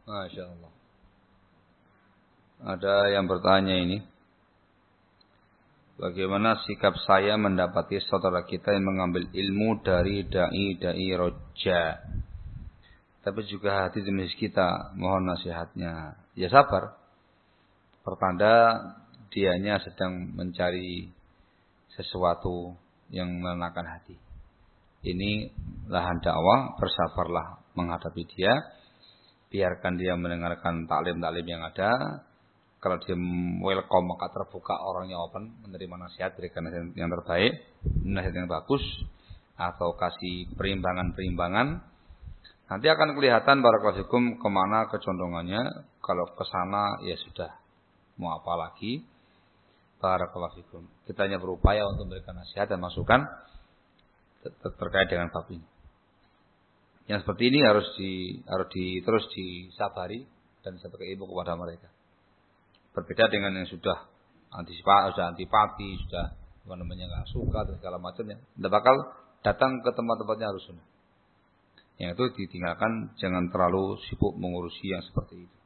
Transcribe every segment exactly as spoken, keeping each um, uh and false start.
Masya Allah. Ada yang bertanya ini. Bagaimana sikap saya mendapati saudara kita yang mengambil ilmu dari da'i-da'i roja. Tapi juga hati jenis kita. Mohon nasihatnya. Ya sabar. Pertanda dianya sedang mencari sesuatu yang menenangkan hati. Ini lahan dakwah. Bersabarlah menghadapi dia. Biarkan dia mendengarkan taklim-taklim yang ada. Kalau dia welcome maka terbuka, orangnya open, menerima nasihat, berikan nasihat yang terbaik, nasihat yang bagus, atau kasih perimbangan-perimbangan. Nanti akan kelihatan barakallahu fikum kemana kecondongannya. Kalau ke sana ya sudah, mau apa lagi? Barakallahu fikum. Kita hanya berupaya untuk memberikan nasihat dan masukan ter terkait dengan bab ini. Yang seperti ini harus di harus di terus disabari dan sebagai ilmu kepada mereka. Berbeda dengan yang sudah antisipasi, sudah antipati, sudah apa namanya nggak suka dan segala macamnya. Tidak bakal datang ke tempat-tempatnya harus sunnah. Yang itu ditinggalkan, jangan terlalu sibuk mengurusi yang seperti itu.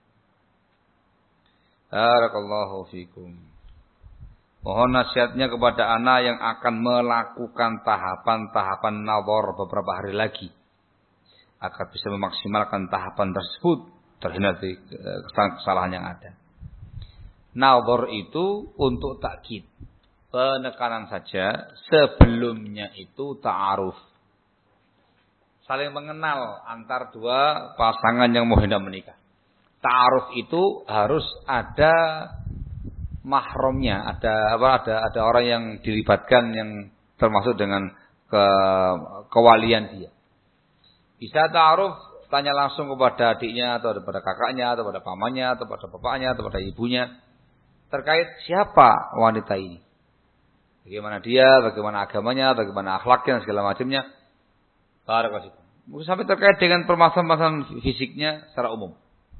Barakallahu fikum. Mohon nasihatnya kepada anak yang akan melakukan tahapan-tahapan nazar beberapa hari lagi agar bisa memaksimalkan tahapan tersebut terhindar dari kesalahan yang ada. Nazar itu untuk takkid, penekanan saja. Sebelumnya itu ta'aruf, saling mengenal antar dua pasangan yang mau hendak menikah. Ta'aruf itu harus ada mahramnya, ada apa? Ada ada orang yang dilibatkan yang termasuk dengan ke, kewalian dia. Bisa ta'aruf, tanya langsung kepada adiknya atau kepada kakaknya atau pada pamannya atau pada bapaknya atau pada ibunya. Terkait siapa wanita ini, bagaimana dia, bagaimana agamanya, bagaimana akhlaknya, segala macamnya. Mungkin sampai terkait dengan permasalahan fisiknya secara umum.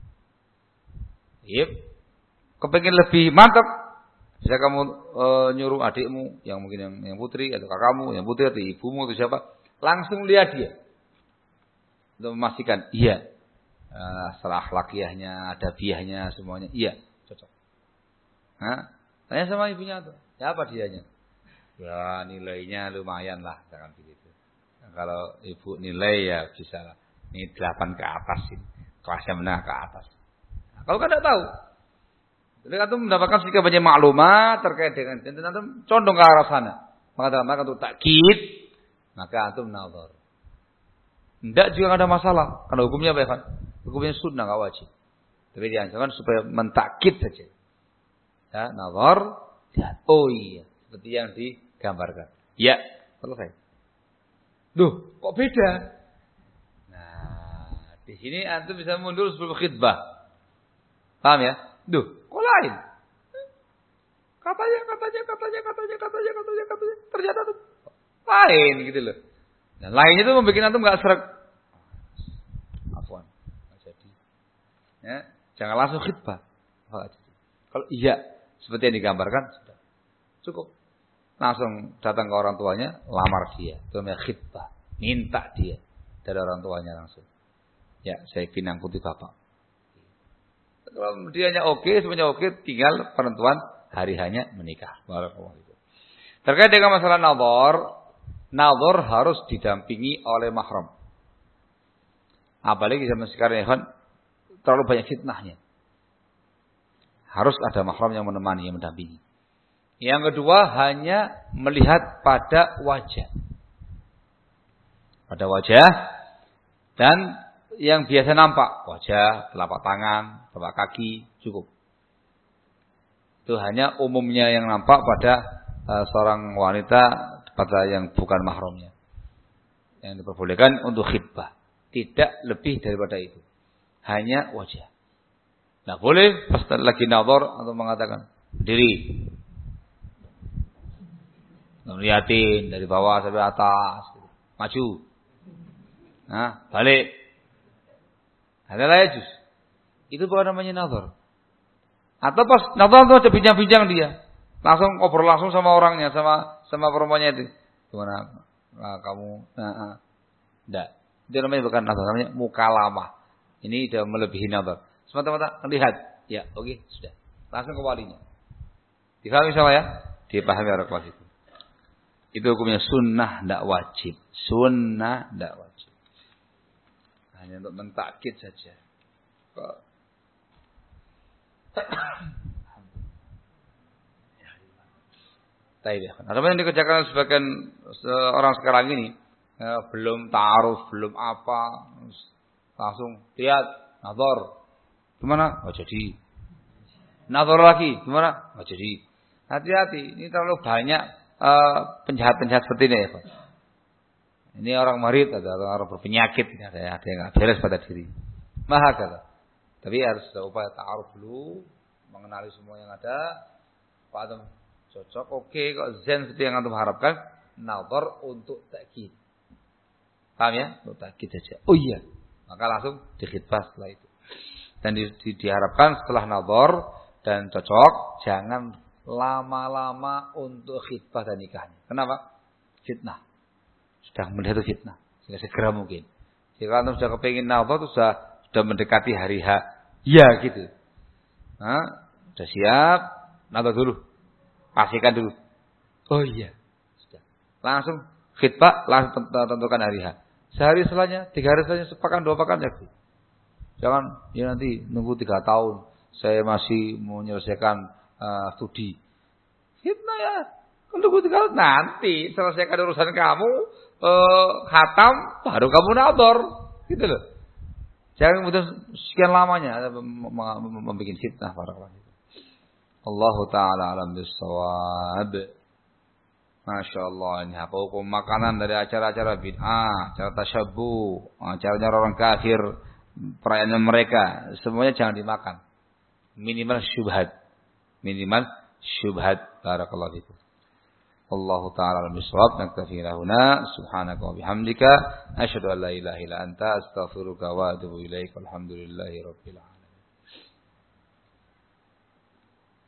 Yep. Kepengen lebih mantap, bisa kamu e, nyuruh adikmu, yang mungkin yang, yang putri atau kakakmu, yang putri atau ibumu atau siapa, langsung lihat dia untuk memastikan iya, e, secara akhlakiahnya, adabiahnya, semuanya iya, cocok. Nah, tanya sama ibunya tuh, ya apa dianya? Ya nilainya lumayan lah, jangan begitu. Nah, kalau ibu nilai ya bisa lah. Ini delapan ke atas ini, kelasnya menengah ke atas. Nah, kalau kan tidak tahu, jadi antum mendapatkan sedikit banyak maklumat terkait dengan itu, antum condong ke arah sana. Maka dalam rangka untuk takkid, maka antum nazar. Tidak juga ada masalah, karena hukumnya apa ya? Hukumnya sunnah, nggak wajib. Tapi dianjurkan supaya mentakkid saja. Ya, nazar, lihat. Oh iya, seperti yang digambarkan. Ya, selesai. Duh, kok beda? Nah, di sini antum bisa mundur sebelum khidbah. Paham ya? Duh, kok lain? Katanya, katanya, katanya, katanya, katanya, katanya, katanya. Ternyata tuh lain gitu loh. Dan lainnya itu membuat antum nggak serak. Afwan, nggak jadi. Ya, jangan langsung khidbah. Kalau iya, seperti yang digambarkan, sudah cukup. Langsung datang ke orang tuanya, lamar dia. Itu namanya khidbah. Minta dia dari orang tuanya langsung. Ya, saya pinang putih bapak. Kalau dia hanya oke, semuanya oke, tinggal penentuan hari hanya menikah. Terkait dengan masalah nazar, nazar harus didampingi oleh mahram. Apalagi zaman sekarang ya kan, terlalu banyak fitnahnya. Harus ada mahram yang menemani, yang mendampingi. Yang kedua, hanya melihat pada wajah. Pada wajah. Dan yang biasa nampak. Wajah, telapak tangan, telapak kaki, cukup. Itu hanya umumnya yang nampak pada uh, seorang wanita, pada yang bukan mahramnya. Yang diperbolehkan untuk khidbah. Tidak lebih daripada itu. Hanya wajah. Nah boleh pas lagi nazar atau mengatakan diri, ngeliatin dari bawah sampai atas, maju, nah balik, ada lah jus. Itu bukan namanya nazar. Atau pas nazar itu ada bincang-bincang dia, langsung ngobrol langsung sama orangnya, sama sama perempuannya itu. Gimana nah, kamu? Nah, nah. Enggak. Itu namanya bukan nazar, namanya mukalamah. Ini sudah melebihi nazar. Semata-mata lihat. Ya, oke, okay, sudah. Langsung ke walinya. Difahami sama ya? Dipahami orang kelas itu. Itu hukumnya sunnah, tidak wajib. Sunnah, tidak wajib. Hanya untuk mentakkid saja. Ada yang dikerjakan sebagian orang sekarang ini ya, belum ta'aruf, belum apa, langsung lihat nazar, gimana? Oh jadi. Nazar lagi, gimana? Oh jadi. Hati-hati, ini terlalu banyak uh, penjahat-penjahat seperti ini ya Pak. Ini orang marid, ada orang berpenyakit, ada ada yang nggak beres pada diri. Maha kata. Tapi harus ada upaya ta'aruf dulu, mengenali semua yang ada. Pak Adam cocok, oke, kok zen seperti yang antum harapkan, nazar untuk takkid. Paham ya? Untuk takkid saja. Oh iya. Maka langsung dikhitbah setelah itu. Dan di, di, diharapkan setelah nazar dan cocok, jangan lama-lama untuk khitbah dan nikahnya. Kenapa? Fitnah. Sudah melihat itu fitnah. Sehingga segera mungkin. Jika antum sudah kepingin nazar, itu sudah, sudah mendekati hari H. Ya gitu. Nah, sudah siap, nazar dulu. Pastikan dulu. Oh iya. Sudah. Langsung khitbah, langsung tentukan hari H. Sehari setelahnya, tiga hari setelahnya, sepekan, dua pekan ya. Jangan, ya nanti nunggu tiga tahun. Saya masih mau menyelesaikan uh, studi. Khitbah ya. Nunggu tiga tahun. Nanti selesaikan urusan kamu, uh, khatam, baru kamu nazar. Gitu loh. Jangan kemudian sekian lamanya membuat fitnah para ulama. Allah Ta'ala alam bisawab. Masya Allah. Ini apa hukum makanan dari acara-acara bid'ah, acara tasyabuh, acaranya orang kafir, perayaan mereka. Semuanya jangan dimakan. Minimal syubhat. Minimal syubhat. Barakallahu fikum. Allah Ta'ala alam bisawab. Naktafi lahuna. Subhanaka wa bihamdika. Asyhadu an la ilaha illa anta. Astaghfiruka wa atubu ilaik. Alhamdulillahi rabbil alamin.